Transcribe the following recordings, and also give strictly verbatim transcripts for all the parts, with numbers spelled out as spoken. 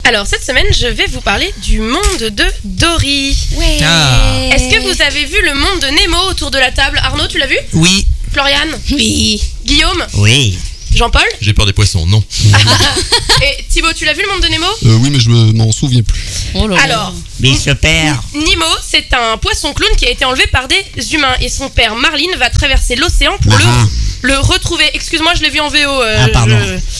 Alors cette semaine, je vais vous parler du monde de Dory. Ouais. Ah. Est-ce que vous avez vu le monde de Nemo autour de la table? Arnaud, tu l'as vu? Oui. Floriane? Oui. Guillaume? Oui. Jean-Paul? J'ai peur des poissons, non. Et Thibaut, tu l'as vu le monde de Nemo? Euh, oui, mais je me- m'en souviens plus. Oh là là. Alors, Mais ce père. Nemo, c'est un poisson clown qui a été enlevé par des humains et son père Marlin va traverser l'océan pour le, Marin. le retrouver. Excuse-moi, je l'ai vu en V O. euh, Ah, pardon.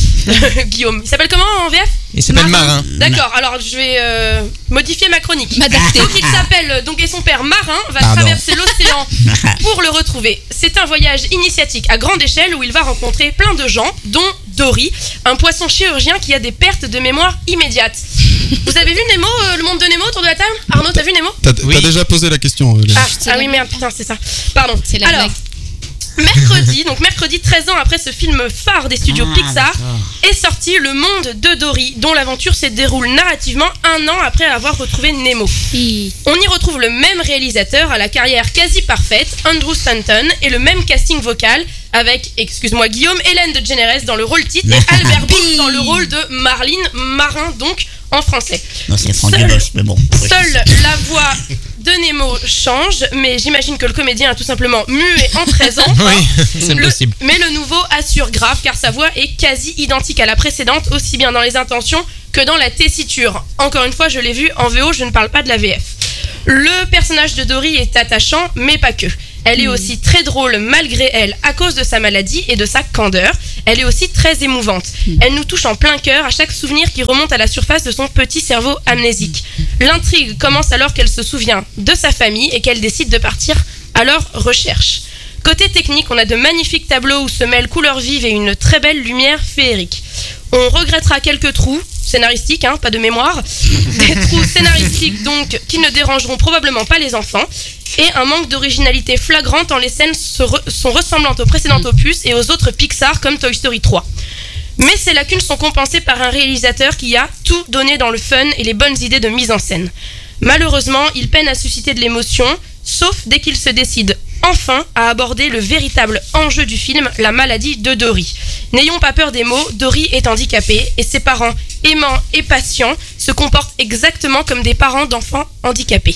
je- Guillaume. Il s'appelle comment en V F? Il s'appelle Marin. D'accord, alors je vais euh, modifier ma chronique. M'adapter. Donc il s'appelle, donc et son père Marin va Pardon. traverser l'océan pour le retrouver. C'est un voyage initiatique à grande échelle où il va rencontrer plein de gens, dont Dory, un poisson chirurgien qui a des pertes de mémoire immédiates. Vous avez vu Nemo, euh, le monde de Nemo autour de la table? Arnaud, t'as vu Nemo? T'as Oui. t'as déjà posé la question, euh, Léa. Ah, C'est ah la oui, merde, putain, c'est ça. Pardon. C'est la Alors, blague. mercredi, donc mercredi treize ans après ce film phare des studios Ah, Pixar, d'accord. est sorti Le Monde de Dory, dont l'aventure se déroule narrativement un an après avoir retrouvé Nemo. Oui. On y retrouve le même réalisateur à la carrière quasi parfaite, Andrew Stanton, et le même casting vocal avec, excuse-moi Guillaume, Hélène DeGeneres dans le rôle titre et Albert Brooks dans le rôle de Marlin, marin donc en français. Non, c'est Franck Seul- Dubosc, mais bon. Seule la voix de Nemo change, mais j'imagine que le comédien a tout simplement muet en treize ans. Oui, c'est Le- possible. mais le nouveau assure grave car sa voix est quasi identique à la précédente, aussi bien dans les intentions que dans la tessiture. Encore une fois, je l'ai vu en V O, je ne parle pas de la V F. Le personnage de Dory est attachant, mais pas que. Elle est aussi très drôle malgré elle à cause de sa maladie et de sa candeur. Elle est aussi très émouvante. Elle nous touche en plein cœur à chaque souvenir qui remonte à la surface de son petit cerveau amnésique. L'intrigue commence alors qu'elle se souvient de sa famille et qu'elle décide de partir à leur recherche. Côté technique, on a de magnifiques tableaux où se mêlent couleurs vives et une très belle lumière féerique. On regrettera quelques trous scénaristiques, hein, pas de mémoire, des trous scénaristiques donc qui ne dérangeront probablement pas les enfants, et un manque d'originalité flagrante quand les scènes se re- sont ressemblantes au précédent opus et aux autres Pixar comme Toy Story trois. Mais ces lacunes sont compensées par un réalisateur qui a tout donné dans le fun et les bonnes idées de mise en scène. Malheureusement, il peine à susciter de l'émotion, sauf dès qu'il se décide enfin à aborder le véritable enjeu du film, la maladie de Dory. N'ayons pas peur des mots, Dory est handicapée et ses parents, aimants et patients, se comportent exactement comme des parents d'enfants handicapés.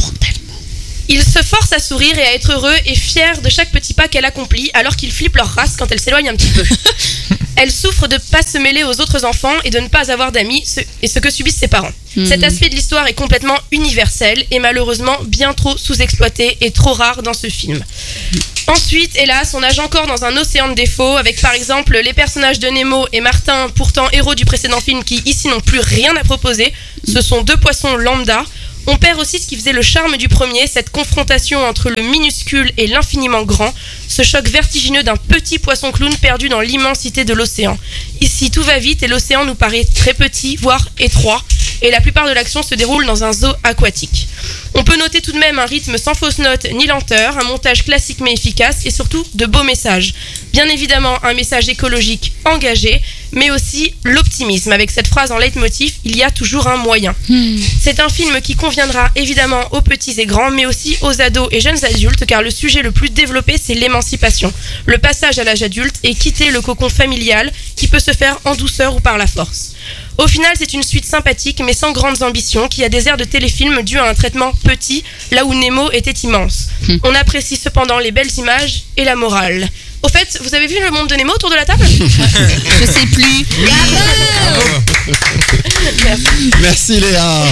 Ils se forcent à sourire et à être heureux et fiers de chaque petit pas qu'elle accomplit alors qu'ils flippent leur race quand elle s'éloigne un petit peu. Elle souffre de ne pas se mêler aux autres enfants et de ne pas avoir d'amis, ce- et ce que subissent ses parents. Mhm. Cet aspect de l'histoire est complètement universel et malheureusement bien trop sous-exploité et trop rare dans ce film. Ensuite, hélas, on nage encore dans un océan de défauts avec par exemple les personnages de Nemo et Martin, pourtant héros du précédent film qui ici n'ont plus rien à proposer. Ce sont deux poissons lambda. On perd aussi ce qui faisait le charme du premier, cette confrontation entre le minuscule et l'infiniment grand, ce choc vertigineux d'un petit poisson clown perdu dans l'immensité de l'océan. Ici, tout va vite et l'océan nous paraît très petit, voire étroit, et la plupart de l'action se déroule dans un zoo aquatique. On peut noter tout de même un rythme sans fausse note ni lenteur, un montage classique mais efficace et surtout de beaux messages. Bien évidemment, un message écologique engagé, mais aussi l'optimisme. Avec cette phrase en leitmotiv, il y a toujours un moyen. C'est un film qui conviendra évidemment aux petits et grands, mais aussi aux ados et jeunes adultes, car le sujet le plus développé, c'est l'émancipation. Le passage à l'âge adulte et quitter le cocon familial qui peut se faire en douceur ou par la force. Au final, c'est une suite sympathique, mais sans grandes ambitions, qui a des airs de téléfilm dû à un traitement petit, là où Nemo était immense. On apprécie cependant les belles images et la morale. Au fait, vous avez vu le monde de Nemo autour de la table? Je sais plus. Merci Léa.